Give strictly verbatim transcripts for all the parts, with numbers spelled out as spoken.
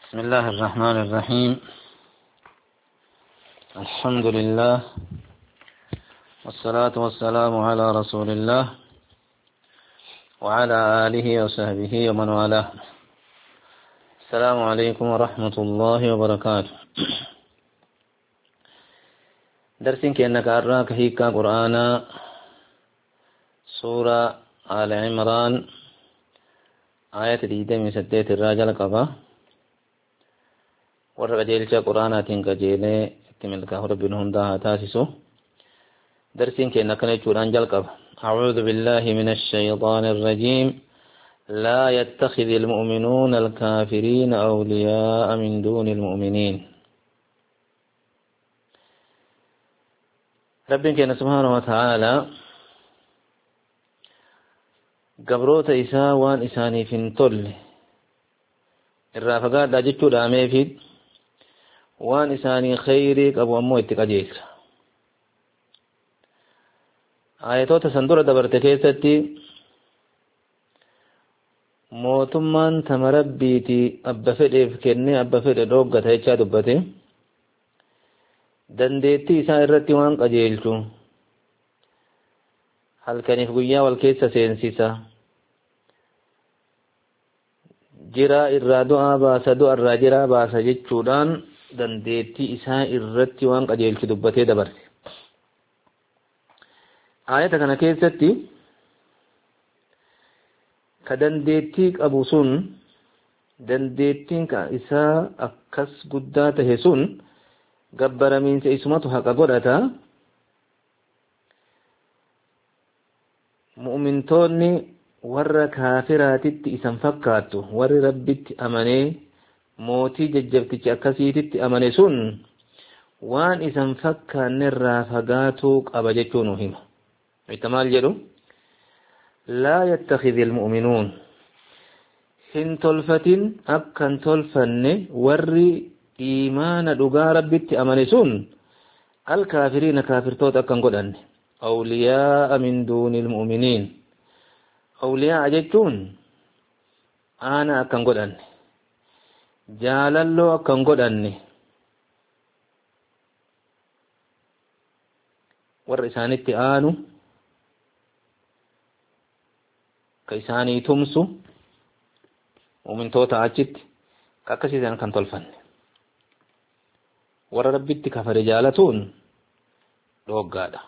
بسم الله الرحمن الرحيم. الحمد لله والصلاة والسلام على رسول الله وعلى آله وصحبه ومن والاه. السلام عليكم ورحمة الله وبركاته. درسين كأنك أراك هيكا قرآن سورة آل عمران آية ديدة من سدية الراجل قبا warra qajeelcha quraanaatiin qajeelee itti milkaa'u rabbiin hundaa haa taasisu. Darsiin keenya akkana jechuudhaan jalqaba. أعوذ بالله من الشيطان الرجيم لا يتخذ المؤمنون الكافرين أولياء من دون المؤمنين. ربنا كان سبحانه وتعالى قبروت إساء وان إساني فنطل الرافقات لا جتشو دامي فيد waan isaanii khayrii qabu ammoo itti qajeelcha. Ayatoota san dura dabarte keessatti mootummaan tama rabbiiti abba fedheef kennee abba fedhe dhooggata jechaa dubbate. Dandeettii isaa irratti waan qajeelchu halkaniif guyyaa wal keessa seensisa. Jiraa irraa du'aa baasa du'a irraa jiraa baasa jechuudhaan dandeettii isaa irratti waan qajeelchu dubbatee dabarse. Aayata kana keessatti ka dandeettii qabu sun dandeettiin isaa akkas guddaa tahe sun gabbaramiinsa isumatu haqa godhata. Mu'mintoonni warra kaafiraatitti isan fakkaattu warri rabbitti amanee mootii jajjabtichi akkasiititti amane sun waan isan fakkaannerraa fagaatuu qaba jechuu nu hima. Itti maal jedhu laa yattakhidhi almu'minuun hin tolfatin akkan tolfanne warri iimaana dhugaa rabbitti amane sun alkaafiriina kaafirtoota akkan godhanne awliyaa'a min duuni almu'miniin awliyaa'a jechuun aana akkan godhanne jaalalloo akkan godhanne warra isaanitti aanu ka isaanii tumsu mu'mintoota achitti ka akkasiisan kan tolfanne warra rabbitti kafare jaalatuun dhooggaadha.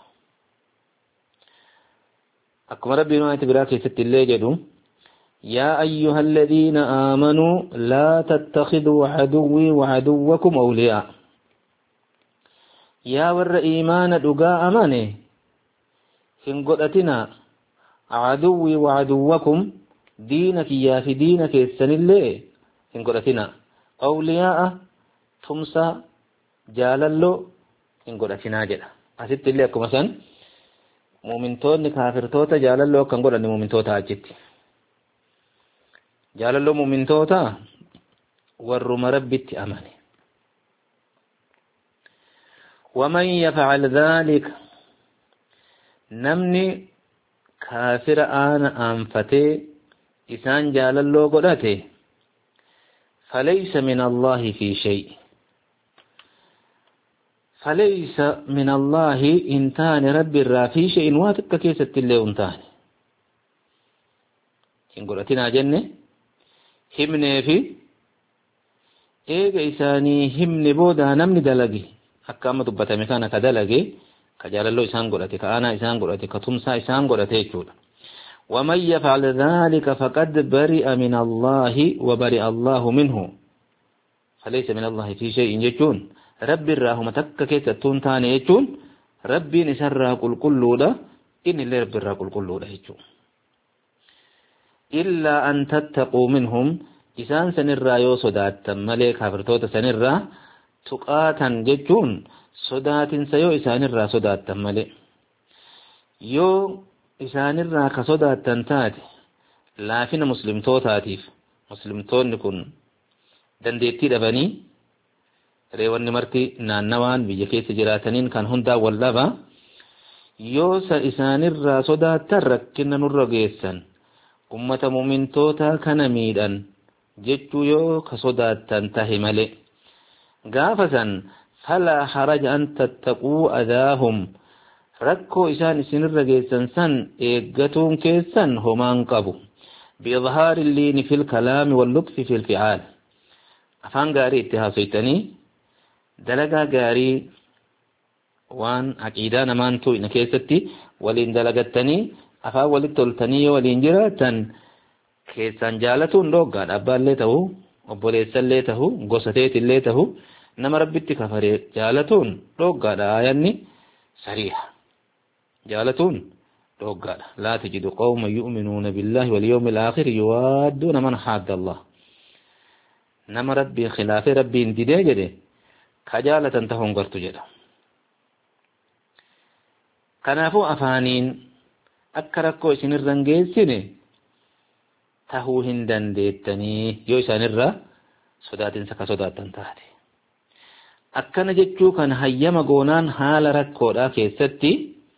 Akkuma rabbiin waan itti biraa keessatti illee jedhu يا أيها الذين آمنوا لا تتخذوا عدوي وعدوكم أولياء. يا ور إيمان دقاء أماني إن قلتنا عدوي وعدوكم دينك يا في دينك السن اللي إن قلتنا أولياء تمسى جاللو إن قلتنا جدا أسدت اللي أكو مثلا مؤمنتون كافرتوتا جاللو كان قلتني مؤمنتوتا أجدتي jaalalloo mu'mintoota warruma rabbitti amane. ومن يفعل ذلك namni kaafira aana aanfatee isaan jaalalloo godhate فليس من الله في شيء فليس من الله إنتان رب الرا في شيء واتك كيست اللي انتان إن قلتنا جنة himnee fi eega isaanii himne booda namni dalage akka amma dubbatame kana ka dalage ka jaalalloo isaan godhate ka aanaa isaan godhate ka tumsaa isaan godhate jechuudha. ومن يفعل ذلك فقد برئ من الله وبرئ الله منه فليس من الله في شيء جتون رب الراهم تك كيتون تاني جتون ربي نسر قل قلودا إن اللي رب الرا قل قلودا جتون إلا أن تتقوا منهم إسان سنرى يو صدات ملك كافرتوت سنرى تقاتا ججون صدات سيو إسان الرى صدات ملك يو إسان الرى كصدات تنتات لا فينا مسلم توتاتيف مسلم تون نكون دنديتي دبني ريوان نمرتي نانوان بيجكي سجراتنين كان هندا واللبا يو إسان الرى صدات ترك كنا نرى جيسا ummata mu'mintoota kana miidhan jechuu yoo ka sodaattan tahe male gaafasan falaa haraja an tattaquu adaahum rakkoo isaan isinirra geessan san eeggatuun keessan homaan qabu biidhaari illiini fil kalaami wallutfi fil fi'aal afaan gaarii itti haasoytanii dalagaa gaarii waan aqiidaa namaan tu'ina keessatti waliin dalagattanii afaan walitti toltanii yoo waliin jiraatan keessan jaalatuun dhooggaadha abbaallee ta'u obboleessallee ta'u gosateetillee ta'u nama rabbitti kafaree jaalatuun dhooggaadha ayanni sariiha jaalatuun dhooggaadha laa tajidu qawman yu'minuuna billaahi wal yawmil aakhir yuwaadduuna man haadda Allah nama rabbii khilaafee rabbiin didee jedhe ka jaalatan ta'uun gartu jedha kanaafuu afaaniin akka rakkoo isinirra hin geessine tahuu hin dandeettanii yoo isaanirra sodaatinsa ka sodaattan taate akkana jechuu kan hayyama goonaan haala rakkoodhaa keessatti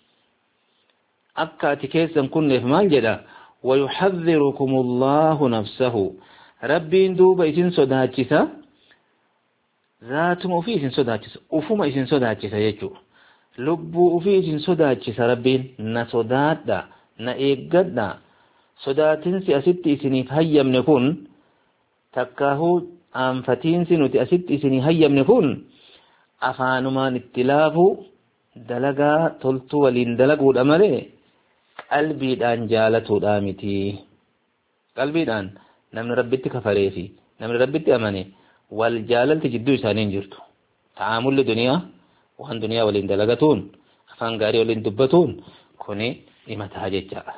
akka ati keessan kunneef maal jedha wayuhadhirukum Allahu nafsahu rabbiin duuba isin sodaachisa zaatuma ufii isin sodaachisa ufuma isin sodaachisa jechuu lubbuu ufii isin sodaachisa rabbiin na sodaadha na eeggadha sodaatinsi asitti isiniif hayyamne kun takkaahuu aanfatiinsi nuti asitti isinii hayyamne kun afaanumaan itti laafu dalagaa toltuu waliin dalaguudha malee qalbiidhaan jaalatuudha miti qalbiidhaan namni rabbitti kafaree fi namni rabbitti amane wal jaalalti jidduu isaanii hin jirtu ta'aamulli duniyaa waan duniyaa waliin dalagatuun afaan gaarii waliin dubbatuun kuni himataa jechaadha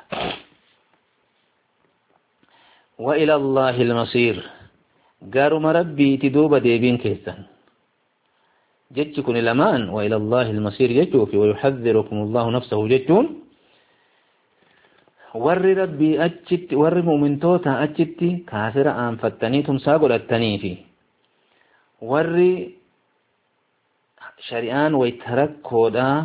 wa ila Allahi al-masiir garuma rabbiiti duuba deebiin keessan jechi kuni lamaan wa ila Allahi al-masiir jechuu fi wayuhadhirukum Allahu nafsahu jechuun warri rabbii achitti warri mu'mintoota achitti kaafira aanfattanii tumsaa godhattanii fi warri shari'aan wayta rakkoodhaa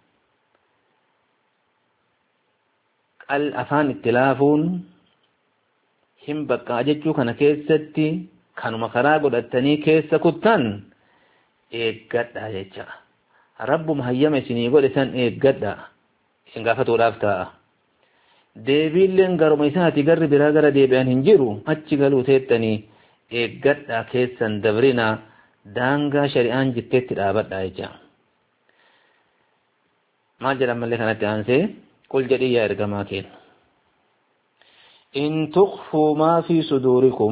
qal afaan itti laafuun hin baqqaa jechuu kana keessatti kanuma karaa godhattanii keessa kuttan eeggadha jecha rabbuma hayyama isinii godhe san eeggadha isin gaafatuudhaaf ta'a deebiilleen garuma isaati garri biraa gara deebi'an hin jiru achi galuu teettanii eeggadha keessan dabrina daangaa shari'aan jitteetti dhaabadha jecha maal jedhan mallee kanatti aansee qul jedhii yaa ergamaa keenya in tukhfuu maa fi suduurikum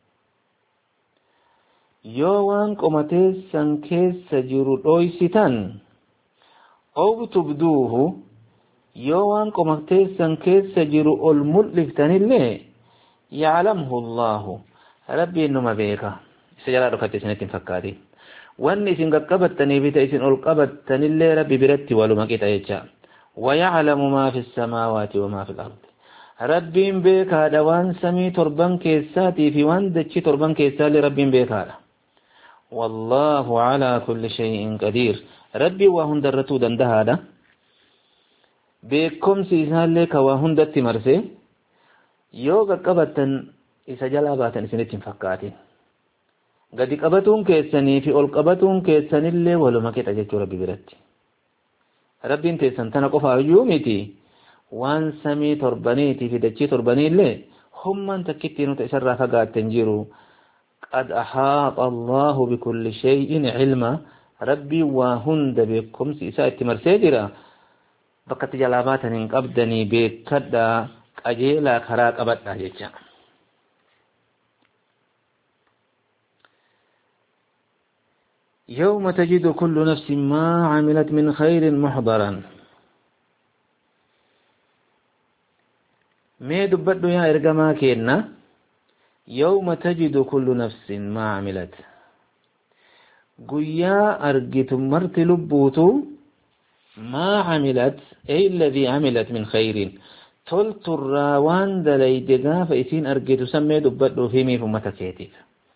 yoo waan qomateessan keessa jiru dhoysitan ow tubduuhu yoo waan qomateessan keessa jiru ol mul'iftanillee ya'lamhu Allahu rabbiin numa beeka isa jalaa dhokate isinitti hin fakkaatin wanni isin qaqqabattanii fi isin ol qabattanillee rabbi biratti waluma qixa jecha ويعلم ما في السماوات وما في الأرض ربين بك هذا وان سمي تربان كيساتي في وان دتشي تربان كيسالي ربين بك هذا والله على كل شيء قدير ربي وهن درتو دند هذا بكم سيسال لك وهن دت مرسي يوغا قبتن إسا جلاباتن سنتين فكاتين قد قبتون كيساني في أول قبتون كيساني اللي ولو ما كيت أجيتو ربي برتي rabbiin teessan tana qofa iyyuu miti waan samii torbaniiti fi dachii torbanii illee humman takkitti nuti isarraa fagaatten jiru qad ahaata Allahu bikulli shay'in ilma rabbii waa hunda beekumsi isaa itti marsee jira bakka itti jalaa baatan hin qabdanii beekadha qajeelaa karaa qabadha jecha يوم تجد كل نفس ما عملت من خير محضرا ما دبدو يا إرقما كينا يوم تجد كل نفس ما عملت قيا أرقت مرت لبوتو ما عملت أي الذي عملت من خير تلت الراوان دليدقا فإسين أرقت سمي دبدو فيمي فمتكيتك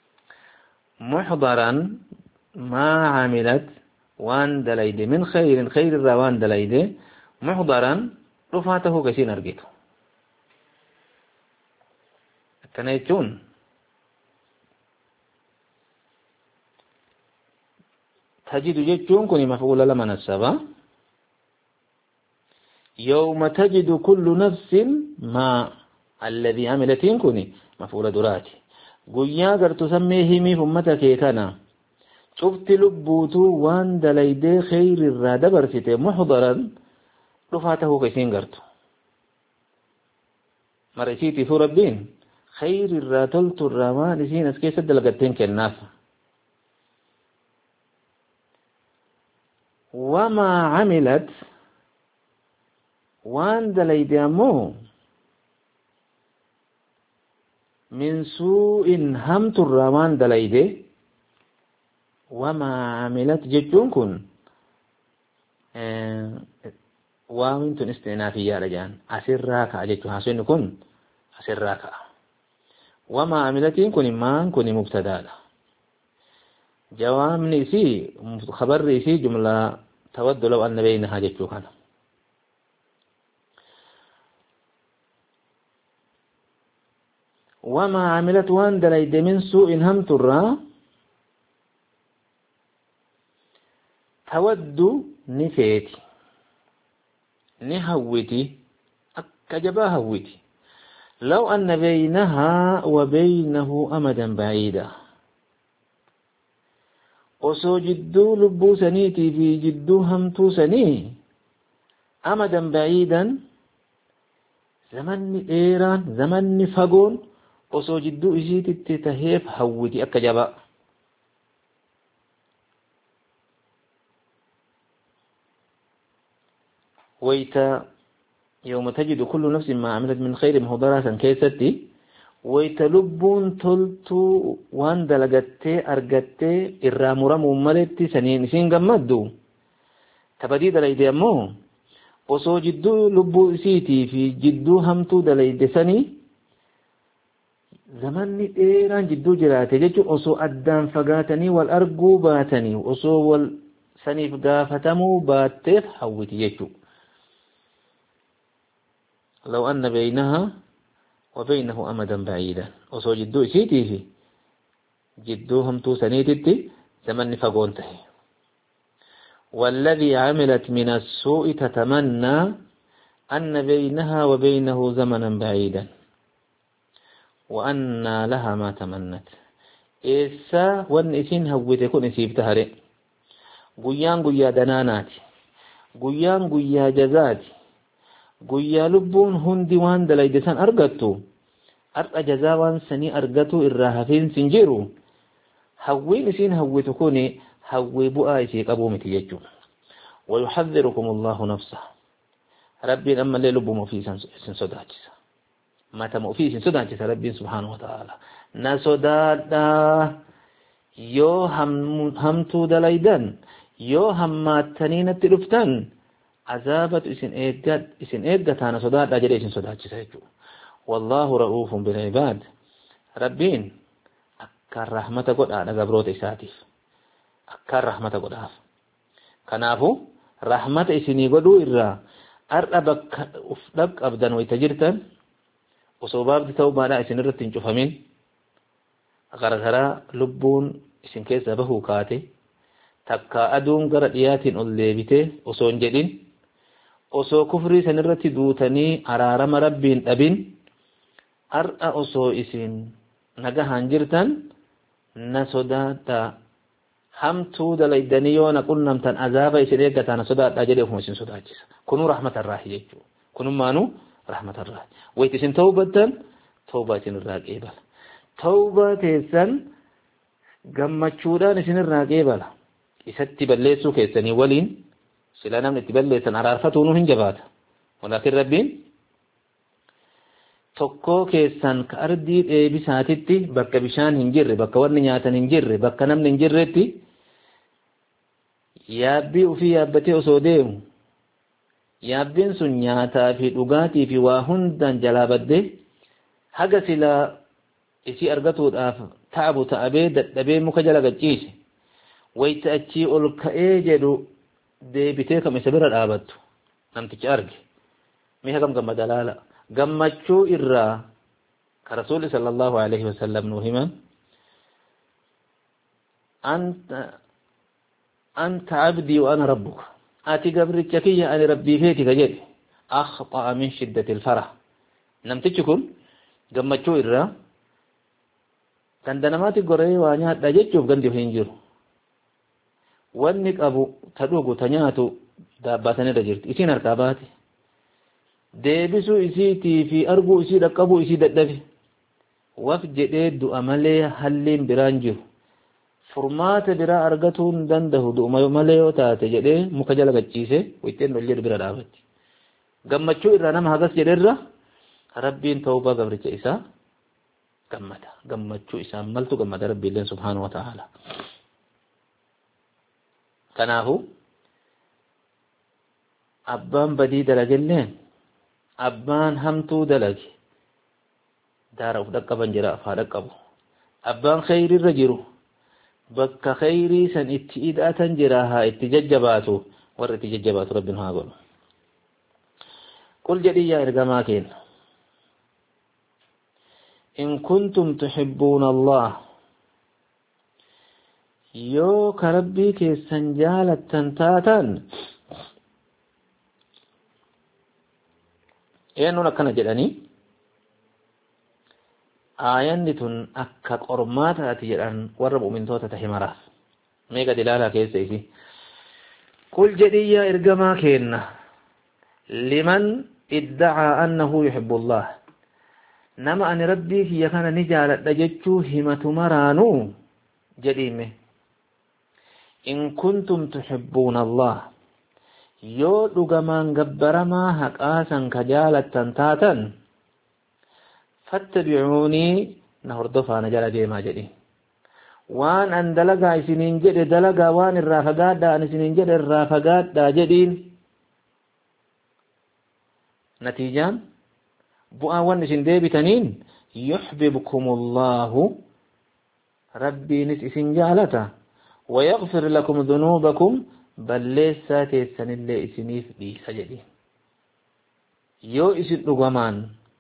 محضرا ما عملت وان دليد من خير خير الروان دليد محضرا رفاته كسين أرقيته كان يتون تجد جتون كوني مفعول لما نسبا يوم تجد كل نفس ما الذي عملتين كوني مفعول دراتي قويا قرت تسميه مي فمتك كنا شفت لبوتو وان دليدي خير الرادة برسيته محضرا رفاته كيسين قرتو مرسيتي في ربين خير الراتلت الرامان سين اسكي سد لقتين كالناف وما عملت وان دليدي امو من سوء همت الرامان دليدي وما عملت جتون كن اه واوين استئنافية رجان أسر راكع جتو حسن كن أسر راكع وما عملتين كن مان كن مبتدا جواب نسي خبر نسي جملة تود لو أن بينها جتو كان وما عملت وان دليد من سوء هم ترى تود نفيتي نهوتي أكجبا هوتي لو أن بينها وبينه أمدا بعيدا وسو جدو لبو سنيتي في جدو همتو سني أمدا بعيدا زمن إيران زمن فقون وسو جدو إجيت تتهيف هوتي أكجبا ويتا يوم تجد كل نفس ما عملت من خير مهضرة كيستي ويتلبون تلتو وان دلغتي أرغتي إرامورا ممالتي سنين سين قمدو تبدي دلائد أمو وصو جدو لبو سيتي في جدو همتو دلائد سني زمن إيران جدو جراتي جدو وصو أدام فقاتني والأرقو باتني وصو والسني فقافتمو باتف حوتي جدو لو أن بينها وبينه أمدا بعيدا وصو جدو سيتي في جدوهم تو سنيتي زمن فقونته والذي عملت من السوء تتمنى أن بينها وبينه زمنا بعيدا وأن لها ما تمنت إيسا والنسين هوتي كون إسيب تهري قيان قيا دناناتي قيان قيا جزاتي guyyaa lubbuun hundi waan dalayde san argattu har'a jazaa waan sanii argatu irraa hafiin sin jiru hawwiin isiin hawwitu kuni hawwii bu'aa isii qabuu miti jechuudha wayuhadhirukum allahu nafsa rabbiin ammallee lubbuma ofii isin sodaachisa matama ofii isin sodaachisa rabbiin subhaanahu wa ta'ala na sodaadhaa yoo hamtuu dalaydan yoo hammaattanii natti dhuftan عذابت اسن ايغد اسن ايغد انا صداد اجل اسن صداد جيسو والله رؤوف بالعباد ربين اكر رحمته قد انا غبروت اساتيف اكر رحمته قد اف كنافو رحمت اسني قدو إرى أرأبك أفلق أبدا ويتجرتا وصوباب دي توبة لا اسن رتين شفهمين غرغرا لبون اسن كيس أبهو كاتي تبكى أدوم غرد ياتين الليبته وصون جدين وصو كفري سنرتي دوتني أرارم ربين أبين أرأ وصو اسن نغهان جرتان نسوداتا همتو دليدنيون قلنم تن عذاب يسريك تانا صدات اجل هم سن صداجس كنو رحمه الله يجو كنو مانو رحمه الله ويتسن توبه توبه الراقيبه توبه سن غمچودان سن الراقيبه يستي بلسو كيسني ولين سلانم نتبلسن عرفتو نو هنجبات ولكن ربين tokko keessan ka ardii dheebisaatitti bakka bishaan hin jirre bakka wanni nyaatan hin jirre bakka namni hin jirretti yaabbii ofii yaabbatee osoo deemu yaabbiin sun nyaataa fi dhugaatii fi waa hundaan jalaa baddee haga silaa isii argatuudhaaf taabu ta'abee dadhabee muka jala gacciise wayita achii ol ka'ee jedhu deebitee kam isa bira dhaabattu namtichi arge mee hagam gammada laala gammachuu irraa ka rasuuli sallallahu alaihi wasallam nu himan anta أنت عبدي وأنا ربك آتي قبر التكية أنا ربي فيتي كجد أخطأ من شدة الفرح نمتجكم قمتشو إرّا كان دنماتي قرأي وانيات دجتشوف قندي فينجر وانك أبو تدوغو تنياتو داباتني دجرت إسين أركاباتي ديبسو إسيتي في أرقو إسي دقبو إسي ددفي وفجئ دو أمالي حلين برانجر فرمات برا أرغتون دنده دو ماليو تاتي جدي مكجل غچيسه ويتين نولير برا دافتي غمچو إرّا نم حقس جدر ربين توبة غبرچ إسا غمتا غمچو إسا ملتو غمتا ربي الله سبحانه وتعالى كناهو أبان بدي دلقلين أبان همتو دلق دارا ودقبان جراء فادقبو أبان خير الرجرو بك خيري سن اتئداء جراها اتججباتو ور اتججباتو ربنا هاقول قل جدي يا إرقاماكين إن كنتم تحبون الله يو كربي كيسنجالة تنتاتا إنو نكنا جداني آيان تن أكا قرمات أتجران وربو من توتا تحمراف ميقا دلالة كيسا إسي قل جدي يا إرقاماكين لمن ادعى أنه يحب الله نما أن ربي في يكان نجالة دجتشو همة مرانو جديمه إن كنتم تحبون الله يو دغمان غبرما حقاسا كجالة تنتاتا فاتبعوني نهردفا نجالة ديما جدي وان أن دلقا سنين جد دلقا وان الرافقات دا أن سنين جد الرافقات دا جدين نتيجة بؤا وان سن ديبتنين يحببكم الله ربي نسئسن جالتا ويغفر لكم ذنوبكم بل ليس تيسن اللي اسنيف دي سجدين يو اسن لغمان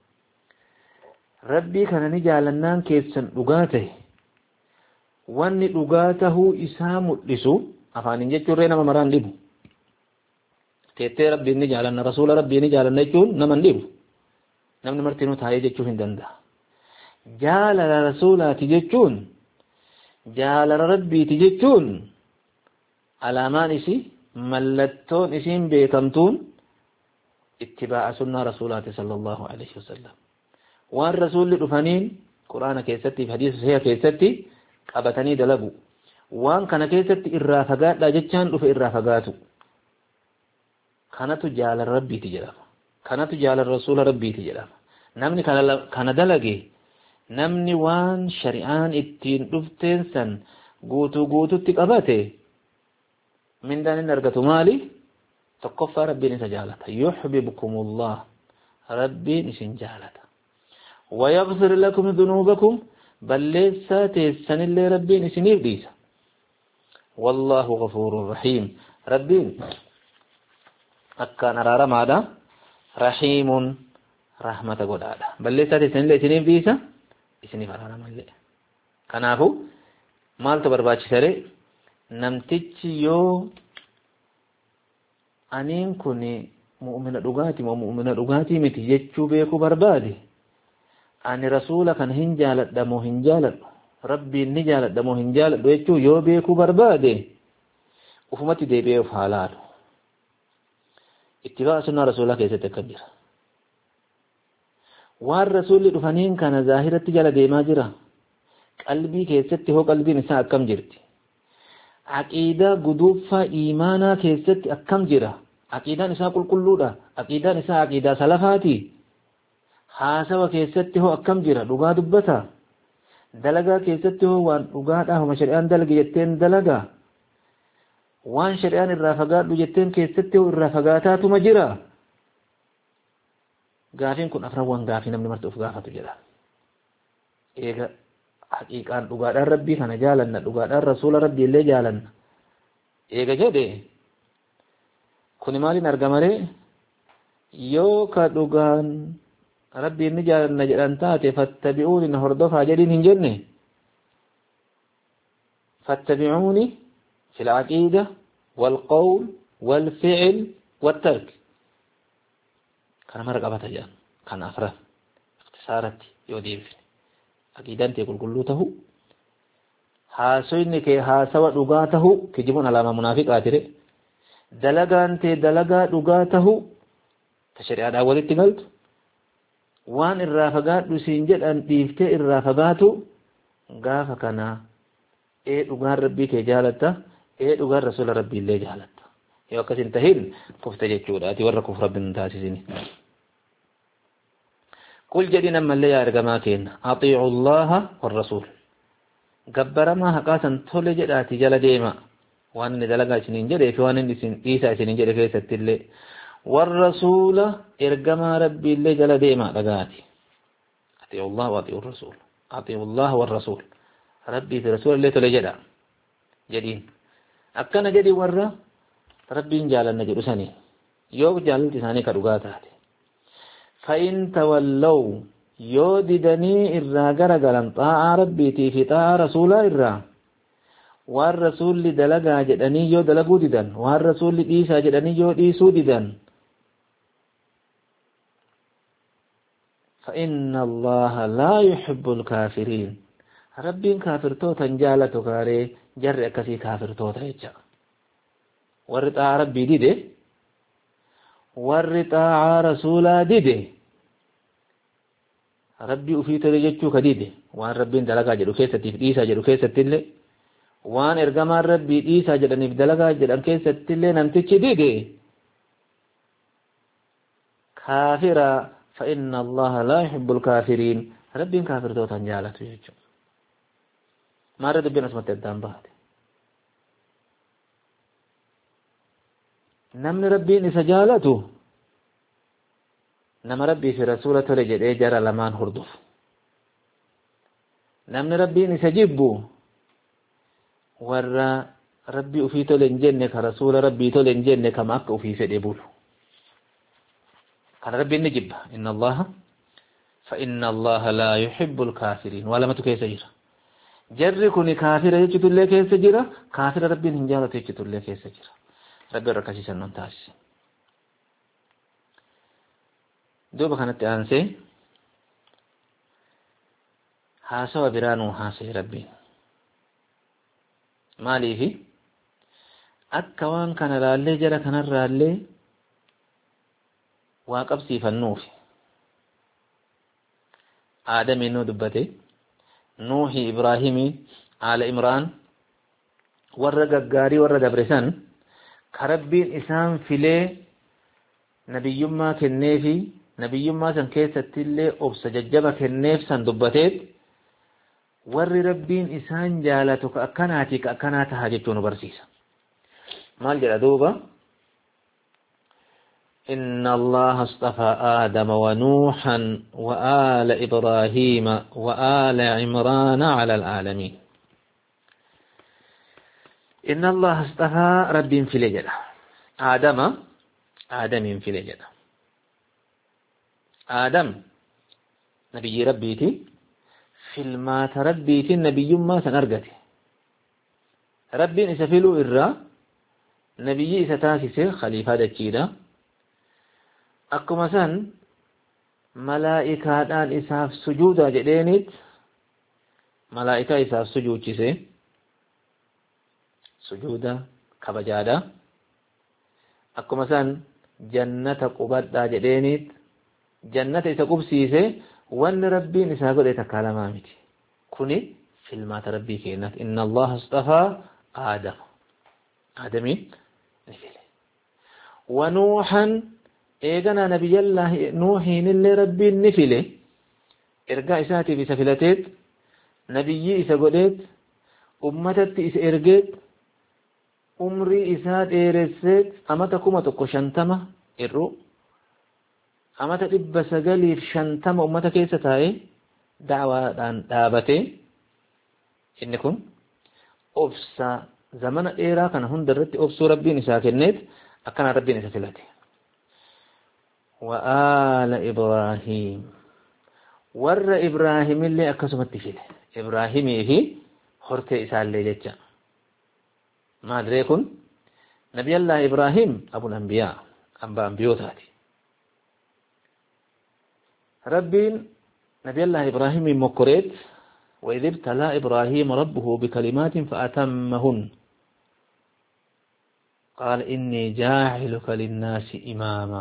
ربي كان نجالنان كيسن لغاته وان لغاته اسام لسو افانين جيتشو رينا ممران لبو تيتي ربي نجالن رسول ربي نجالن نجون نمن لبو نمن مرتينو تاية جيتشو هندندا جال رسولات جيتشون جال ربي تجتون alamaan isii mallattoon isiin beekamtuun ittibaa'a sunnaa rasuulaati sallallahu alaihi wasallam waan rasuulli dhufaniin quraana keessatti fi hadiisa sahih keessatti qabatanii dalagu waan kana keessatti irraa fagaadhaa jechaan dhufe irraa fagaatu kanatu jaalala rabbiiti jedhama kanatu jaalala rasuula rabbiiti jedhama namni kana dalage namni waan shari'aan ittiin dhufteen san guutuu guututti qabate من دان نرجت مالي تقف ربي نسجالته يحببكم الله ربي نسجالته ويغفر لكم ذنوبكم بل ليس تيسن اللي ربي نسنير ديسا والله غفور رحيم ربي أكان رارا ماذا رحيم رحمة قدادا بل ليس تيسن اللي سنير ديسا سنير رارا مالي كنافو مال تبرباچ سري namtichi yoo aniin kun mu'mina dhugaati moo mu'mina dhugaatii miti jechuu beekuu barbaade ani rasuula kan hin jaaladha moo hin jaaladhu rabbiin ni jaaladha moo hin jaaladhu jechuu yoo beekuu barbaade ufumatti deebi'ee of haa laalu ittibaa sunnaa rasuulaa keessatti akkam jira waan rasuulli dhufaniin kana zaahiratti jala deemaa jira qalbii keessatti hoo qalbiin isaa akkam jirti عقيدة قدوفة إيمانا كيست أكم جرا عقيدة نساء قل قلودا عقيدة نساء عقيدة سلفاتي حاسوا كيست هو أكم جرا لغا دبتا دلغا كيست هو وان لغا داهو مشريان دلغ يتين دلغا وان شريان الرافقات لجتين كيست هو الرافقاتات مجرا غافين كن أفروان غافين من مرتوف غافة جرا إيغا حقيقان dhugaadhaan rabbii kana jaalanna dhugaadhaan rasuula rabbii illee jaalanna eega jedhe kuni maaliin argamare yoo ka dhugaan rabbii ni jaalanna jedhan taate fattabi'uuni na hordofaa jedhiin hin jenne fattabi'uuni fil aqiida والقول والفعل والترك كان مرقبة جان كان أفراد اختصارات يوديف أكيدان تقول كله هاسوين كي هاسوا دغاته كجبون علامة منافق آتره دلغان تي دلغا دغاته تشريع داولي تقلت وان الرافقات دسينجد أن ديفت الرافقاتو غافا كنا ايه دغان ربي كي جالتا ايه دغان رسول ربي اللي جالتا يو كسين تهين كفت جيتشودا اتي ورا كفر ربنا تاسسيني قل جدنا من اللي يارغما كين اطيعوا الله والرسول gabbarama haqaasan tole jedhaati jala deema waan inni dalagaa isiniin jedhee fi waan inni isin dhiisaa isiniin jedhe keessatti illee warrasuula ergamaa rabbii illee jala deema dhagaati atii'u Allah wa atii'u rasuul atii'u Allah wa rasuul rabbii fi rasuula illee tole jedha jedhiin akkana jedhi warra rabbiin jaalanna jedhu sanii yoo jaalalti isaanii ka dhugaa taate fa in tawallaw yoo didanii irraa garagalan xaa'aa rabbiitii fi xaa'aa rasuulaa irraa waan rasuulli dalagaa jedhanii yoo dalaguu didan waan rasuulli dhiisaa jedhanii yoo dhiisuu didan فإن الله لا يحب الكافرين ربين كافر توتا جالة كاري جر كسي كافر توتا يجا ورطاع ربي ديده ورطاع رسولا ديده ربي أفيت لجتشو كديده وان ربين دلقا جدو كيسة تفديسا جدو كيسة تلي وان إرقاما ربي إيسا جدن بدلقا جدن كيسة تلي نمتش ديده كافرا فإن الله لا يحب الكافرين ربين كافر دوتا جالة يجتشو ما رد بنا اسمت الدان بعد نمن ربين إسا جالته نما ربي في رسولة رجل جرى لمان هردف نمن ربي نسجبه ورى ربي أفيت لنجنة كرسول ربي تلنجنة كما أكا أفيت لبول قال ربي نجب إن الله فإن الله لا يحب الكافرين ولا ما تكيس جرى جركني كافر يجت الله كيس جرى كافر ربي نجالة يجت الله كيس جرى ربي ركشي سنن تاسي دوبا كانت أنسي حاسوا برانو حاسي ربي مالي في أكوان كان رالي جرى كان رالي واقب سيفنوف آدم إنو دبتي نوحي إبراهيمي آل إمران ورق قاري ورق برسان كربين إسان فيلي نبي يما كنيفي نبيummaa san keessatti illee obsa jajjaba kenneef san dubbateet warri rabbiin isaan jaalatu ka akkanaati ka akkanaa taha jechuu nu barsiisa maal jedha duuba إن الله اصطفى آدم ونوحا وآل إبراهيم وآل عمران على العالمين إن الله اصطفى رب في لجنة آدم آدم في لجنة آدم نبي ربيتي في المات ربيتي النبي ما سنرقتي ربي إسفلو إرى نبي إستاسس خليفة دجيدة أكما سن ملائكة آن إساف سجودا جدينيت ملائكة إساف سجود جسي سجودا كبجادا أكما سن جنة قبدا جدينيت جنة إسا قبسيسي وان ربي نسا قد يتكالما ميتي كوني في المات ربي كينات إن الله اصطفى آدم آدمي نفله ونوحا إيغانا نبي الله نوحي نلي ربي نفله إرقاء إساتي في سفلتت نبي إسا قدت أمتت إسا إرقت أمري إسات إيرست أمتكم تقو شنتمة إرو amata dhibba sagaliif shantama ummata keessa taa'ee da'waadhaan dhaabate inni kun obsa zamana dheeraa kana hunda irratti obsuu rabbiin isaa kenneet akkana rabbiin isa filate wa aala ibraahiim warra ibraahimillee akkasumatti file ibraahimii fi hortee isaallee jecha maal ree kun نبي الله إبراهيم أبو الأنبياء أبا أنبيوتاتي ربين نبي الله إبراهيم مكريت وإذ ابتلى إبراهيم ربه بكلمات فأتمهن قال إني جاعلك للناس إماما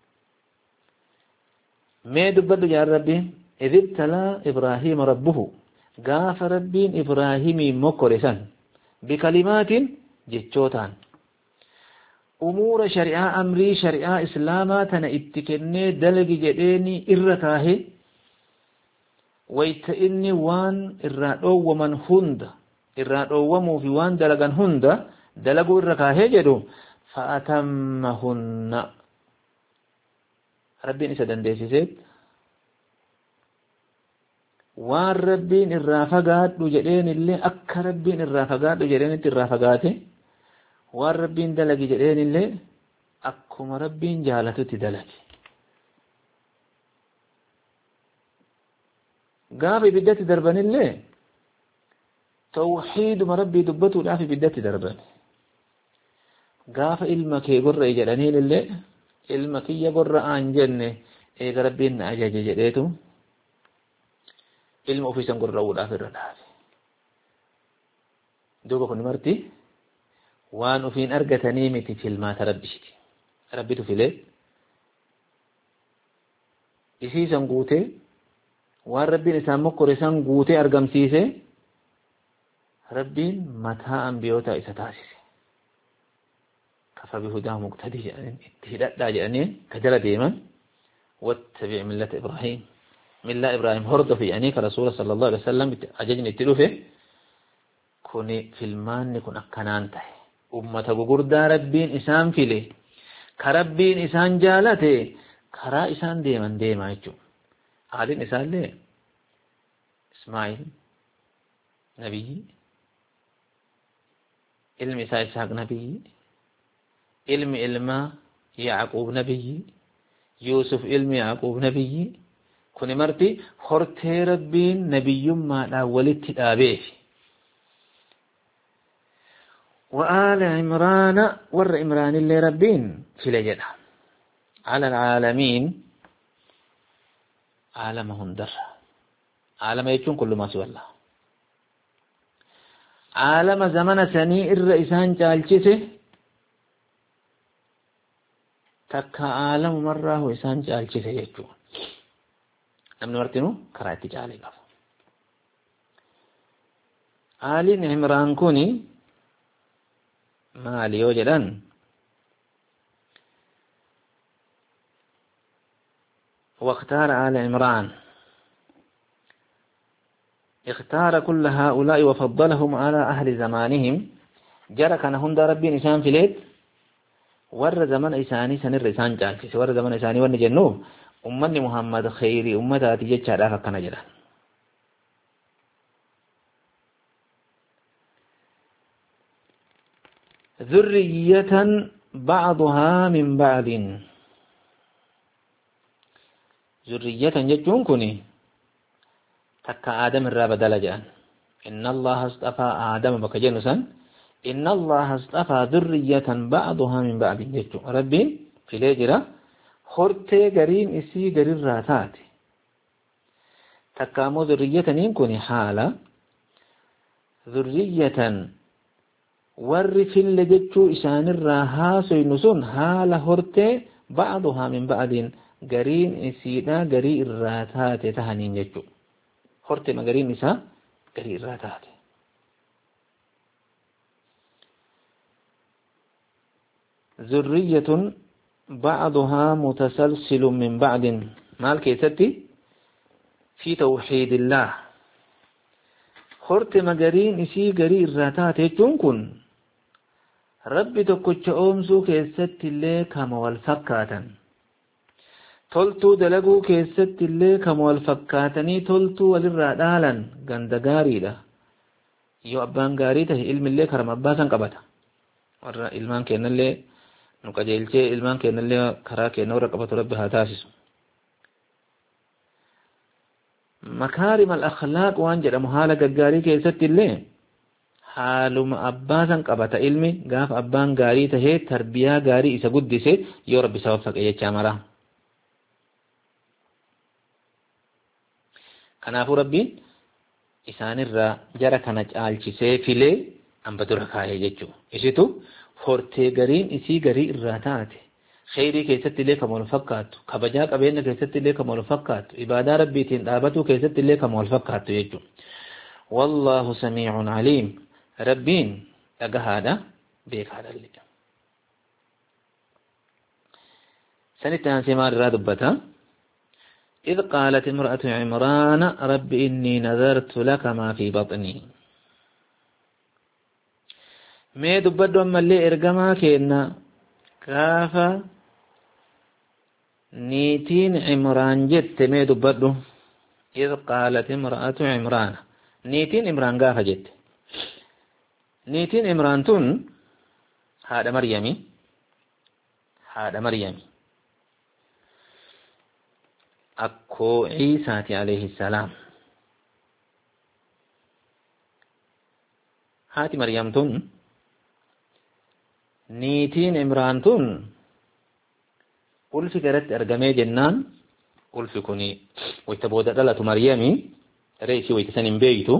ما دبدو يا ربي إذ ابتلى إبراهيم ربه قاف ربين إبراهيم مكرسا بكلمات جتشوتان أمور شريعة أمري شريعة إسلاما تنا اتكني دلق جديني إركاه ويتئني وان إرادو ومن هند إرادو ومو في وان دلقان هند دلقوا إركاه جدو فأتمهن ربين إسدن ديسيسيت وان ربين إرافقات جدين اللي أكا ربين إرافقات جدين إرافقاته waan rabbiin dalagi jedheen illee akkuma rabbiin jaalatutti dalagi gaafa ibiddatti darban illee tawxiiduma rabbii dubbatuudhaaf ibiddatti darban gaafa ilma kee gorra'e jedhaniin illee ilma kiyya gorra'aan jenne eega rabbiin na ajaje jedheetu ilma ofiisan gorra'uudhaaf irra dhaabe duuba kun marti waan ufiin argatanii miti filmaata rabbiiti rabbitu filee isiisan guutee waan rabbiin isaan mokkore san guutee argamsiise rabbiin mataa anbiyoota isa taasise kafa bihudaa muqtadii jedhanii itti hidhadhaa jedhanii ka jala deeman wattabi' millata ibraahim millaa ibraahim hordofi jedhanii ka rasuula sallallahu alaihi wasallam ajajni itti dhufe kuni filmaanni kun akkanaan ta'e ummata gugurdaa rabbiin isaan file ka rabbiin isaan jaalate karaa isaan deeman deemaa jechuudha. Haaliin isaallee Ismaa'il nabiyyi ilmi isaa Isaaq nabiyyi ilmi ilmaa Yaaquub nabiyyi Yuusuf ilmi Yaaquub nabiyyi kuni marti hortee rabbiin nabiyyummaadhaan walitti dhaabeefi. وآل عمران ور عمران اللي ربين في لجنة على العالمين عالمهم در عالم يكون كل ما سوى الله عالم زمن سني الرئيسان جالجسه تكا عالم مرة هو إسان جالجسه يكون نمن ورتنو كراتي جالي قف آل عمران كوني maali yoo jedhan واختار آل عمران اختار كل هؤلاء وفضلهم على أهل زمانهم جرى كان هند ربي نسان في ليت ور زمن إساني سنر إسان جالكس ور زمن إساني ور جنوب أمني محمد خيري أمتاتي جتشارا فكنا جرى ذرية بعضها من بعض ذرية جتون كوني تكا آدم الرابع دلجان إن الله اصطفى آدم بكجنسا إن الله اصطفى ذرية بعضها من بعض جتون ربي في ليجرة خرتي قرين إسي قرين راتات تكا مو ذرية كوني حالة ذرية warri fille jechuu isaanirraa haasoynu sun haala hortee ba'aduhaa min ba'adin gariin isiidha garii irraa taate tahaniin jechuu hortema gariin isaa garii irraa taate zurriyyatun ba'aduhaa mutasalsilun min ba'din maal keessatti fi tawxiidillah hortema gariin isii garii irraa taate jechuun kun rabbi tokkocha oomsuu keessatti illee kama wal fakkaatan toltuu dalaguu keessatti illee kama wal fakkaatanii toltuu walirraa dhaalan ganda gaariidha yoo abbaan gaarii tahe ilmillee karama abbaa san qabata warra ilmaan kennallee nu qajeelchee ilmaan kennallee karaa kenna warra qabatu rabbi haa taasisu makaarim al akhlaaq waan jedhamu haala gaggaarii keessatti illee haaluma abbaa san qabata ilmi gaaf abbaan gaarii tahee tarbiyaa gaarii isa guddise yoo rabbi isa waffaqe jechaa mara. Kanaafuu rabbiin isaanirraa jara kana caalchisee filee amba dura kaayee jechuudha. Isitu hortee gariin isii garii irraa taate khayrii keessatti illee kan wal fakkaatu kabajaa qabeenya keessatti illee kan wal fakkaatu ibaadaa rabbiitiin dhaabatu keessatti illee kan wal fakkaatu jechuudha. Wallahu samiicun aliim. Rabbiin dhagahaadha beekaadha illee. Sanitti aansee maalirraa dubbata? إذ قالت امرأة عمران رب إني نذرت لك ما في بطني ما دبدو أما اللي إرقما كينا كافة نيتين عمران جت ما دبدو إذ قالت امرأة عمران نيتين عمران قافة جت نيتين عمران تون هذا مريمي هذا مريمي أكو عيسى عليه السلام هاتي مريم تون نيتين عمران تون قل في كرت أرقمي جنان قل في كوني ويتبودة دلة مريمي ريسي ويتسنين بيتو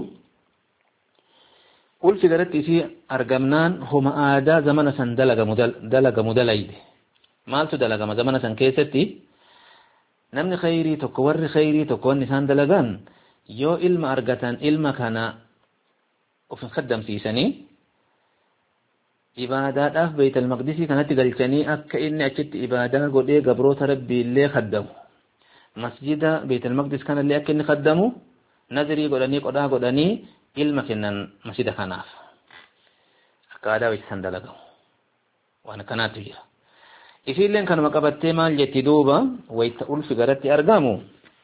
قل في كرت إسي أرقمنان هم آدا زمن سن دلق مدل دلق مدلعيد مالتو دلق زمن سن كيستي namni khayrii tokko warri khayrii tokko wanni isaan dalagan yoo ilma argatan ilma kana of khaddamsiisanii ibaadaadhaaf beeytal maqdisii kanatti galchanii akka inni achitti ibaadaa godhee gabroota rabbii illee khaddamu masjida beeytal maqdis kanallee akka inni khaddamu nazirii godhanii qodhaa godhanii ilma kennan masjida kanaaf akka aadaa isaan dalagamu waan kanaatu jira. Isiilleen kanuma qabattee maal jetti duuba wayta ulfi garatti argamu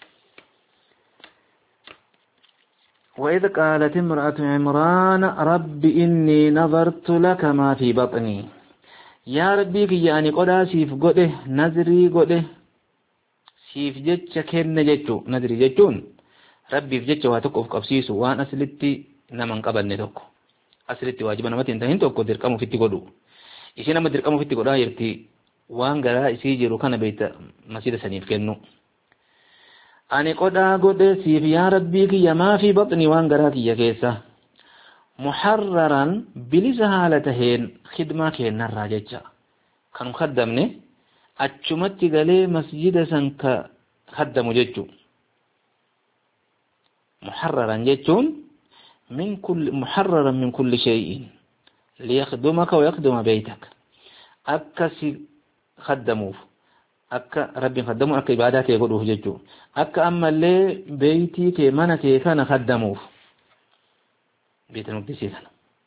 وإذ قالت امرأة عمران رب إني نظرت لك ما في بطني يا ربي كي يعني قدا سيف قده نذري قده سيف جتش كن جتشو نذري جتشون ربي في جتش واتقف قبسيسو وان أسلتي نمن قبل نتوكو أسلتي واجبنا ما تنتهين توكو درقمو في تقولو إيشي نما درقمو في تقولو يرتي waan garaa isii jiru kana beeyta masjida saniif kennu ani qodhaa godhe siif yaa rabbii kiyya maa fi baxni waan garaa kiyya keessa muharraran bilisa haala taheen khidmaa kennarraa jecha kan khaddamne achumatti galee masjida san ka khaddamu jechu muharraran jechuun min kulli muharraran min kulli shay'in liyakhdumaka wa yakhduma baytak akkasi خدموه أكا ربي خدموه أكا إبادات يقولوه ججو أكا أما اللي بيتي كي منكي كان خدموه بيت المقدس كان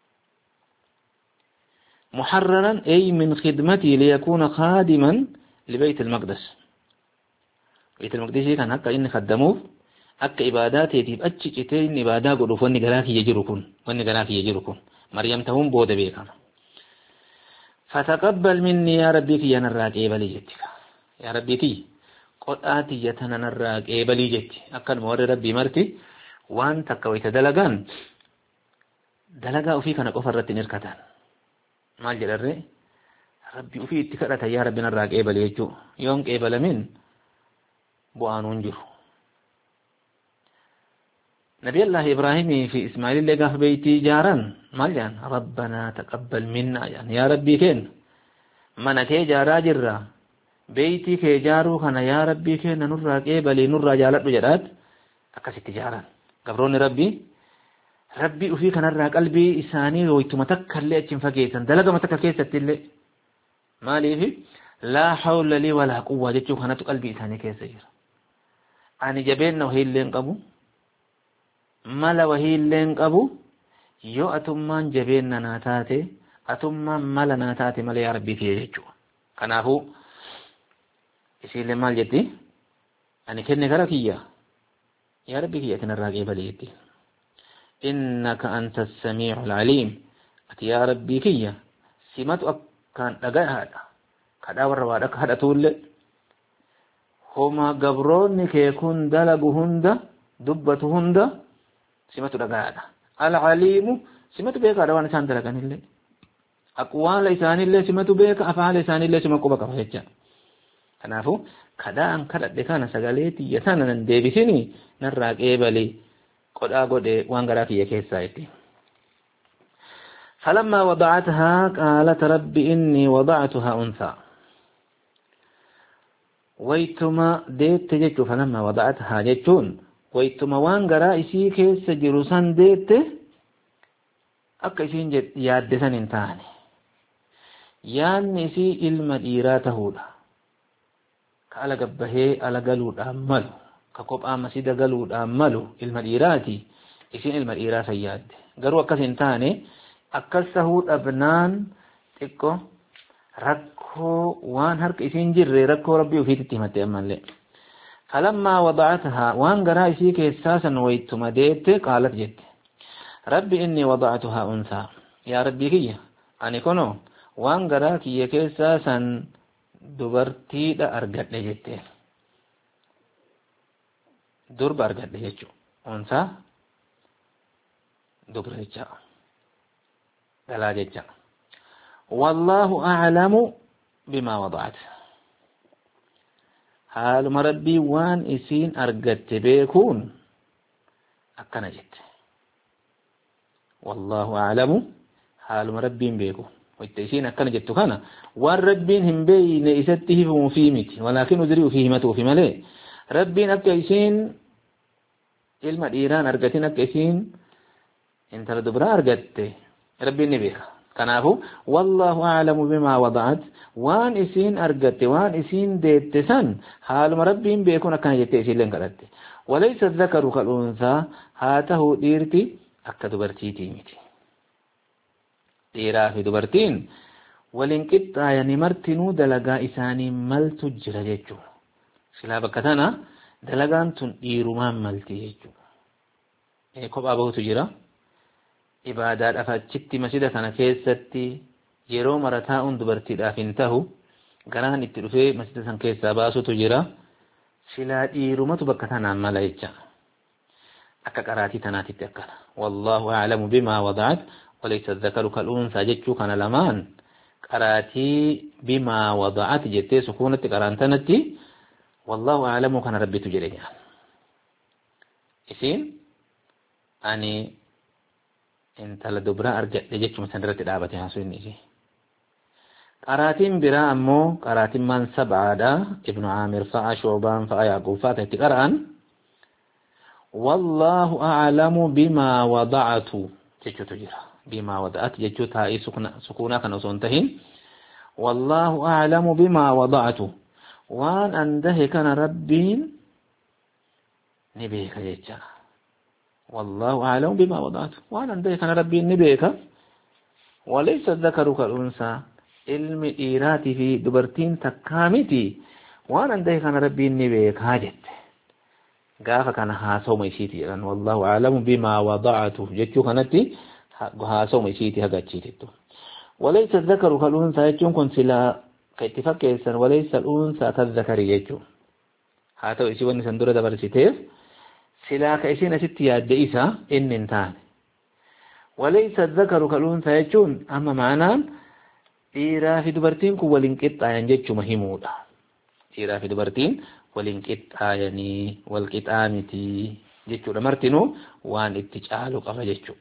محررا أي من خدمتي ليكون خادما لبيت المقدس بيت المقدس كان أكا إني خدموه أكا إبادات يتيب أتشكتين إبادات قلوه واني قلاكي يجركون واني قلاكي يجركون مريم تهم بود بيكان فتقبل مني يا ربي كي أنا الراقي بلي جتك يا ربي كي قد آتي يتنا الراقي بلي جتك أكن مور ربي مرتي وان تكويت دلقان دلقا وفيك أنا قفرت نركتان ما الجرر ربي وفي اتكرت يا ربي الراقي بلي جتو يونك إبل من بوان ونجر نبي الله إبراهيم في إسماعيل اللي قف بيتي جارا مالجان ربنا تقبل منا يعني يا ربي كين من كي جارا جرا بيتي كي جارو خنا يا ربي كين نرى قبلي نرى جالت بجرات أكسي تجارا قبروني ربي ربي وفي كان نرى قلبي إساني ويتمتك اللي أجن فقيتا دلقا متك كيسة اللي مالي في لا حول لي ولا قوة جتشو خانت قلبي إساني كيسة جرا أني جبين وهي اللي انقبو mala wahiilleen qabu yoo atummaan jabeenna naa taate atummaan mala naa taate malee yaa rabbii kiyya jechuudha. Kanaafuu isiillee maal jetti ani kenne gara kiyya yaa rabbii kiyya kanarraa qeebalee jetti. Innaka anta samiicul aliim ati yaa rabbii kiyya simatu akkaan dhagahaadha kadhaa warra waa dhaka hadhatuullee homa gabroonni kee kun dalagu hunda dubbatu hunda simatu dhagaadha. Al-aliimu سمت بيك أروان سان دلقان اللي أقوال لسان اللي سمت بيك أفعال لسان اللي سمت قبك فهجا كنافو كدا أن كدا دكان سغاليتي يتانا ندبسيني نراك إيبالي قد أقود وانغراكي يكيسايتي فلما وضعتها قالت رب إني وضعتها أنثى ويتما ديت تجتو فلما وضعتها جتون ويتما وانغرا إسي كيس جروسان ديت أكا إسين جت يادسان انتاني يان إسي إلما إيراته دا كألا قبهي ألا قلود أمالو كقب آمسي دا قلود أمالو إلما إيراتي إسين إلما إيراسا ياد قروا أكا سنتاني أكسهود أبنان تكو ركو وان هرك إسين جرّي ركو ربي وفيت التهمة أمان لي فلما وضعتها وان قرأ إسيك إساسا ويتما ديت قالت جد ربي إني وضعتها أنثى يا ربي كي أني كنو وان قرأ كي إساسا دبرتي دا أرقد لجد درب أرقد لجد أنثى دبر لجد لا جدا والله أعلم بما وضعت حال مربي وان إسين أرقدت بيكون أكنا جد والله أعلم حال مربي بيكون والتيسين أكنا جدت كان وان ربين هم بين إسته فمفيمت ولكن أدري فيه متو في ملي ربين أكا إسين علم الإيران أرقدتين أكا إسين انت ردبرا أرقدت ربي نبيك كنافو والله أعلم بما وضعت وان إسين أرقدت وان إسين ديتسن حال مربين بيكون أكنا جدت إسين لن قلت وليس الذكر كالأنثى هاته ديرتي أكا دبرتي تيمتي ديرا في دبرتين ولنكتا يعني مرتنو دلقا إساني ملتو جرى جيجو سلا بكتنا دلقان تن إيرمان ملتي جيجو إيه كوب أبو تجرى ibaadaad afachitti masjida kana keessatti yeroo marataa'uun dubartiidhaaf hin tahu garaan itti dhufee masjida san keessaa baasutu jira silaa dhiirumatu bakka tanaan mala jecha akka qaraatii tanaatitti akkana wallahu a'lamu bimaa wada'at walaysa dhakaru kal'uunsaa jechuu kana lamaan qaraatii bimaa wada'at jettee sukuunatti qaraan tanatti wallahu a'lamu kana rabbitu jedhe jaan isiin ani intala dubra argadhe jechuma san irratti dhaabate haasoo inni isi qaraatiin biraa ammoo qaraatiin man sab'aadha ibnu aamir fa'a shu'baan fa'a yaaqub fa'a itti qara'an wallahu a'lamu bima wada'atu jechuutu jira bima wada'at jechuu taa'ii sukuunaa kana osoo hin tahin wallahu a'lamu bima wada'atu waan andahe kana rabbiin ni beeka jecha والله أعلم بما وضعت وأنا عندي كان ربي النبيك وليس الذكر كالأنثى علم إيراتي في دبرتين تكامتي وأنا عندي كان ربي النبيك هاجت قاف كان هاسو ميشيتي لأن والله أعلم بما وضعت جتشو كانتي هاسو ميشيتي هاجتشيتي وليس الذكر كالأنثى يجون كن سلا كاتفاق يسن وليس الأنثى كالذكر يجو هاتو إيشي وني سندورة دبرسيتيف سلا كيسين ستي ياد إيسا إن انتان وليس الذكر كالأنثى يجون أما معنى إيرا في دبرتين كو ولنكت آيان جيتشو مهمودا إيرا في دبرتين ولنكت آياني والكت آمتي جيتشو لمرتنو وان اتجعالو قفا جيتشو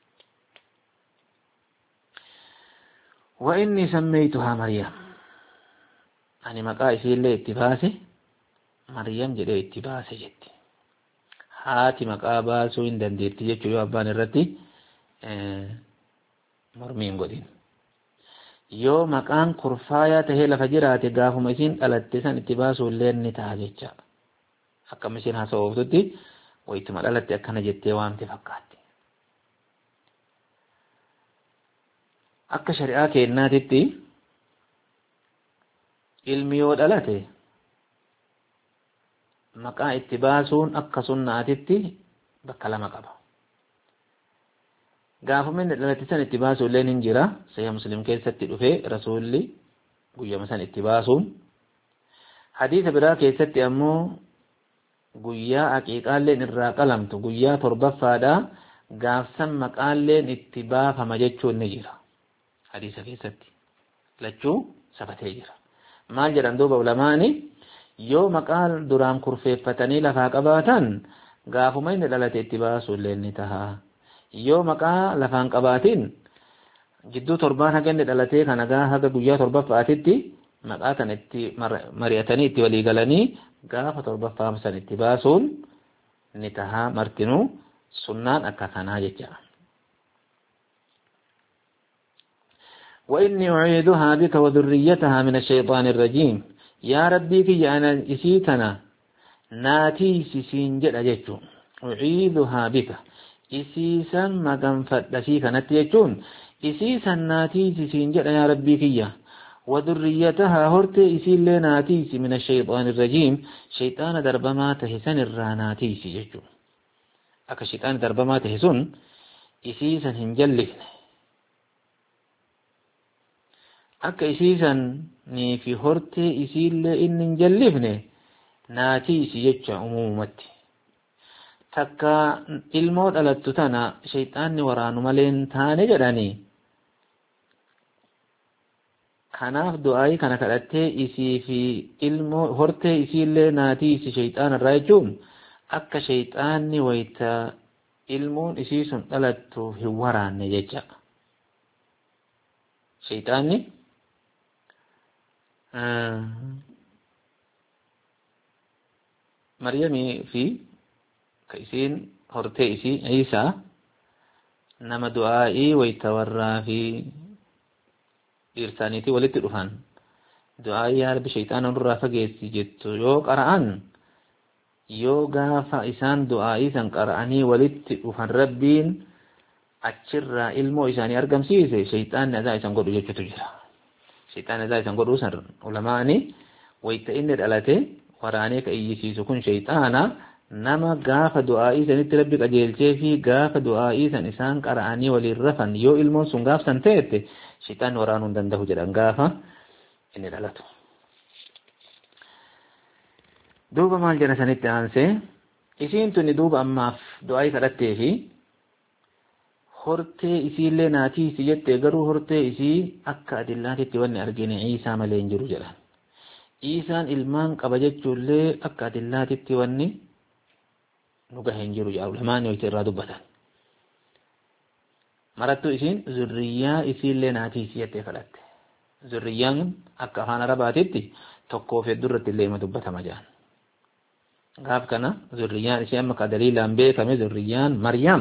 وإني سميتها مريم أني مقايسي اللي اتباسي مريم جدي اتباسي جدي haati maqaa baasuu hin dandeetti jechuu yoo abbaan irratti mormii hin godhin yoo maqaan kurfaayaa tahee lafa jiraate gaafuma isiin dhalatte san itti baasuu illee ni ta'a jecha akkam isiin haasa'uuftutti wayituma dhalatte akkana jettee waamte fakkaatti akka shari'aa kennaatitti ilmi yoo dhalate maqaa itti baasuun akka sunnaatitti bakka lama qaba gaafuma inni dhalate san itti baasuu illee hin jira sahih muslim keessatti dhufe rasuulli guyyama san itti baasuun hadiisa biraa keessatti ammoo guyyaa aqiiqaalleen irraa qalamtu guyyaa torbaffaadha gaafsan maqaalleen itti baafama jechuun ni jira hadiisa keessatti lachuu sabatee jira maal jedhan duuba ulamaani yoo maqaan duraan kurfeeffatanii lafaa qabaatan gaafuma inni dhalate itti baasuu illee ni taha yoo maqaa lafaan qabaatiin jidduu torbaan haga inni dhalatee kana gaa haga guyyaa torbaffaatitti maqaa tan itti mari'atanii itti walii galanii gaafa torbaffaa san itti baasuun ni taha martinuu sunnaan akka kanaa jecha وإني أعيذها بك وذريتها من الشيطان الرجيم يا ربي كي أنا إسيتنا ناتي سيسين جد أجتو أعيذها بك إسيسا ما قنفت لسيك نتيجون إسيسا ناتي سيسين جد يا ربي كي وذريتها هرت إسيل ناتيس من الشيطان الرجيم شيطان دربما تهسن الراناتيس جتو أكا شيطان دربما تهسن إسيسا هنجلفن akka isiisan ni fi hortee isiillee inni hin jallifne naatiisi jecha umumatti takka ilmoo dhalattu tana shayxaanni waraanu malee taane jedhanii kanaaf du'aayii kana kadhattee isii fi ilmoo hortee isiillee naatiisi shayxaana irraa jechuun akka shayxaanni wayta ilmoon isii sun dhalattu hin waraanne jecha shayxaanni maryamii fi ka isiin hortee isii Iisaa nama du'aa'ii wayta warraa fi dhiirsaaniitii walitti dhufan du'aa'ii yaa rabbi shayxaana nurraa fageessi jettu yoo qara'an yoo gaafa isaan du'aa'ii san qara'anii walitti dhufan rabbiin achirraa ilmoo isaanii argamsiise shayxaanni azaa isan godhu jechuutu jira shayxaanni azaa isan godhu san ulamaani wayta inni dhalate waraanee ka iyyisiisu kun shayxaana nama gaafa du'aa'ii sanitti rabbi qajeelchee fi gaafa du'aa'ii san isaan qara'anii waliin rafan yoo ilmoon sun gaafsan ta'ette shayxaanni waraanuu hin danda'u jedhan gaafa inni dhalatu. Duuba maal jedha sanitti aansee isiin tuni duuba ammaaf du'aa'ii kadhattee fi hortee isiillee naatiisi jette garuu hortee isii akka adillaatitti wanni argine Iisaa malee hin jiru jedhan. Iisaan ilmaan qaba jechuullee akka adillaatitti wanni nu gahe hin jiru jedha ulamaan yoo irraa dubbatan. Marattuu isiin zurriyyaa isiillee naatiisi jettee kadhatte. Zurriyyaan akka afaan arabaatitti tokkoof heddurratti illee ima dubbatama jedhan. Gaaf kana zurriyyaan ishee amma ka daliilaan beekame zurriyyaan Maryam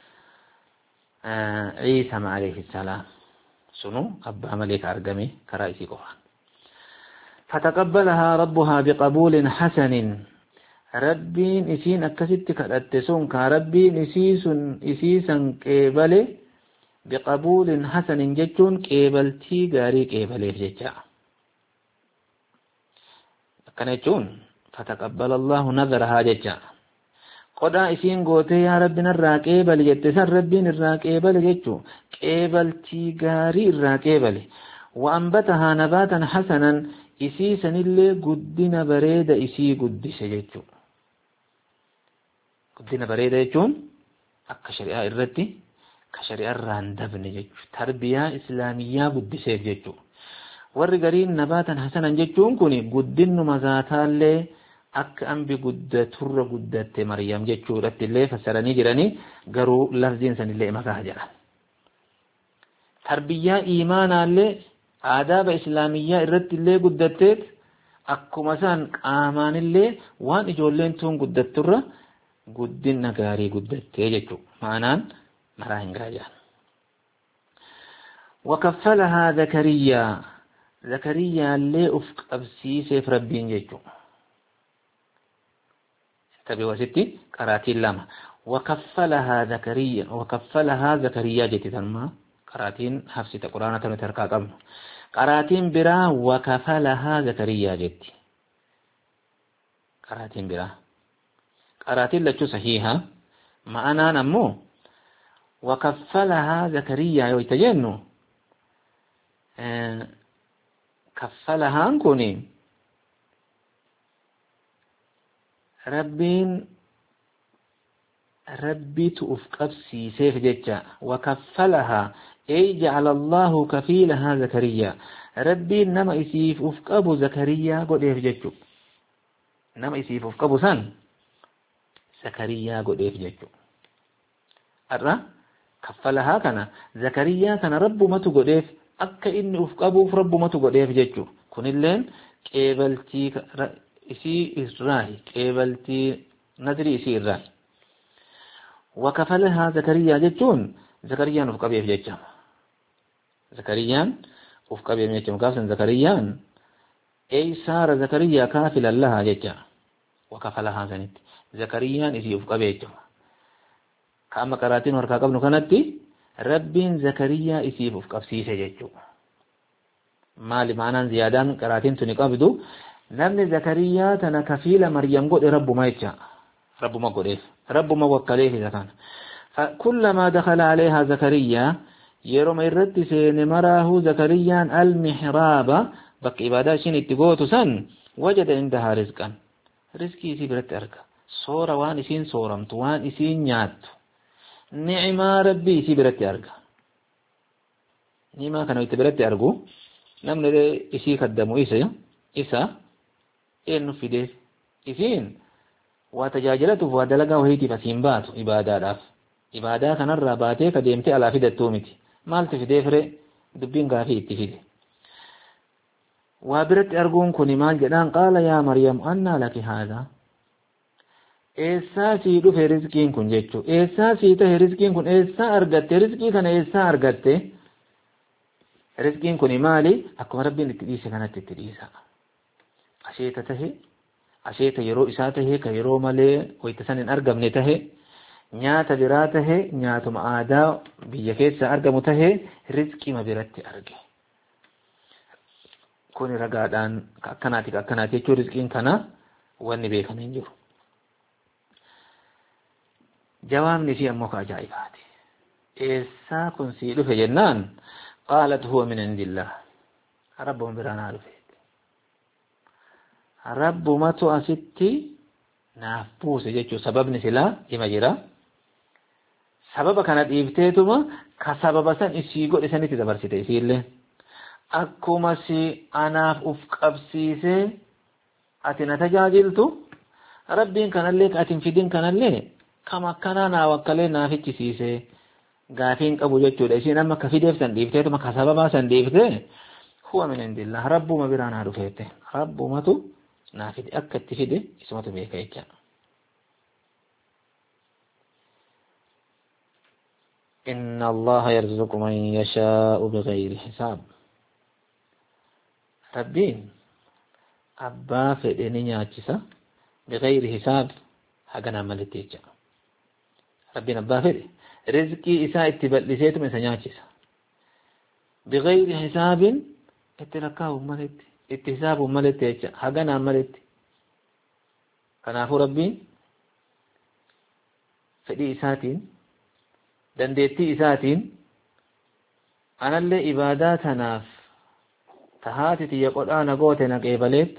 Iisa alayhi salaam sunu abbaa malee ka argame karaa isii qofaan. فتقبلها ربها بقبول حسن ربين إسين أكست كالأتسون كربين إسيس إسيسا كيبل بقبول حسن جتون كيبلتي غاري كيبل جتا كنتون فتقبل الله نظرها جتا قدا إسين قوتي يا ربنا الراكيبل جتسان ربين الراكيبل جتو كيبلتي غاري الراكيبل وأنبتها نباتا حسنا isii sanillee guddina bareeda isii guddise jechuudha. Guddina bareeda jechuun akka shari'aa irratti ka shari'aa irraa hin dabne jechuudha. Tarbiyaa islaamiyyaa guddiseef jechuudha. Warri gariin nabaatan hasanan jechuun kun guddinuma zaataallee akka ambi guddaturra guddatte Maryam jechuudhatti illee fassaranii jiranii garuu lafziin sanillee makaa jedhan. Tarbiyaa iimaanaallee aadaaba islaamiyyaa irratti illee guddatteet akkuma isaan qaamaanillee waan ijoolleen tun guddatturra guddina gaarii guddattee jechuudha. Maanaan maraa hin gaajaan. وكفلها زكريا زكريا اللي أفق أبسيسي في ربين جيجو انتبهوا ستي قراتي اللامة وكفلها زكريا وكفلها زكريا جيتي تنما قراتين حفصة قرآن تنتركا قبل قراتين برا وكفلها زكريا جيتي قراتين برا قراتين لتشو صحيحة معنا نمو وكفلها زكريا يتجنو آه كفلها انكوني ربين ربي تؤفقب سيسيف ججا وكفلها أي جعل الله كفيلها زكريا ربي نما يسيف أفقب زكريا قد يفججو نما يسيف أفقب سن زكريا قد يفججو أرى كفلها كان زكريا كان رب ما تقدف أكا إني أفقبه رب ما تقدف ججو كن اللين قبلتي إسي إسراهي قبلتي ندري إسي إسراهي وكفلها زكريا ججون زكريا أفقبه ججو زكريا أفقبه ججو كافسا زكريا أي صار زكريا كافلا لها ججو وكفلها زنت زكريا إسي أفقبه ججو كأما قراتين وركا قبل كانت ربين زكريا إسيف أفقبسيس ججو مالي معنى زيادان قراتين تنقبدو نمن زكريا تنا كفيل مريم قد رب ما يتشاء رب ما قدف رب ما وكليه زكان فكلما دخل عليها زكريا يروم الرد سين مراه زكريا المحراب بك إبادة شين اتقوت سن وجد عندها رزقا رزقي إسيف رت أركا صورة وان إسين صورمت وان إسين نيات نعمة ربي إسي برتي أرقى نعمة كانوا يتبرتي أرقو نمنا إسي خدموا إسا إسا إنو في ديس إسين وتجاجلته ودلقا وهيتي فسينباتو إبادة راف إبادة كان الراباتي كديمتي على فيدة تومتي مالت في ديفري دبين غافي اتفيدي وبرتي أرقون كوني مال جدان قال يا مريم أنا لك هذا eessaa sii dhufe rizqiin kun jechuu eessaa sii tahe rizqiin kun eessaa argatte rizqii kana eessaa argatte rizqiin kun maali akkuma rabbiin itti dhiise kanatti itti dhiisa asheeta tahe asheeta yeroo isaa tahe ka yeroo malee wayta san hin argamne tahe nyaata biraa tahe nyaatuma aadaa biyya keessa argamu tahe rizqiima biratti arge kun ragaadhaan akkanaati akkanaati jechuu rizqiin kana wanni beekame hin jiru جوابني في أمك عجائباتي إيسا كن سيدو في جنان قالت هو من عند الله ربهم برانا رفيت رب ما تؤسدتي نافوس جيتشو سبب نسلا إما جرا سبب كانت إفتيتما كسبب سن إسيقو إساني تدبر ستيسير له أكما سي أناف أفقب سيسي أتنا تجاجلتو ربين كان لك أتن فدين كان لك كما كان وكلنا في تسيسه غافين ابو جچو دشي نما كفيدف سنديفته ما كسببا سنديفته هو من عند الله رب ما برانا رفيته رب ما تو نافد اكت فيده اسمته بيكايكا ان الله يرزق من يشاء بغير حساب ربين ابا فدني نياچسا بغير حساب حقنا ملتيجا ربنا بافر رزقي إساء اتبالسيت من سنياتيسا بغير حساب اتلقاه ملت اتحساب ملت حقنا ملت كنافو ربين فدي إساتين دنديتي إساتين أنا اللي إبادات ناف تهاتي يقول أنا قوتنا قيبلت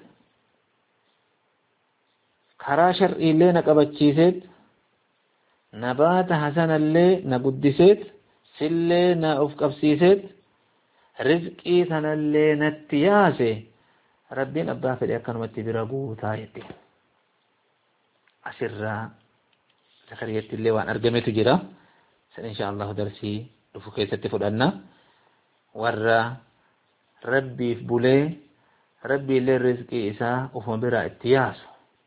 كراشر إلي نقبتشيسيت نبات حسن اللي نقدسيت سلي نأفقبسيسيت رزقي ثنا اللي نتياسي ربين أبا فدي أكنمت برقو تايتي أسرى زكريا اللي وان أرقمت جرا سن إن شاء الله درسي رفوكي ستفدنا ورى ربي فبولي ربي اللي رزقي إسا وفن برا اتياسو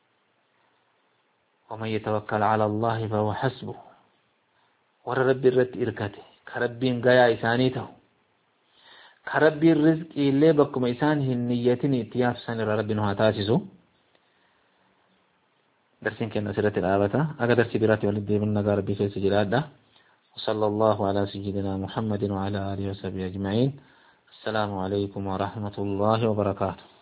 ومن يتوكل على الله فهو حسبه ور ربي الرت إركته كربين قيا إسانيته كربي الرزق اللي بكم إسانه النيتين اتياف سنر ربي نها تاسسو درسين كنا سيرة الآبة أقا درسي براتي والدي من نقار ربي في سجلات ده وصلى الله على سيدنا محمد وعلى آله وصحبه أجمعين السلام عليكم ورحمة الله وبركاته.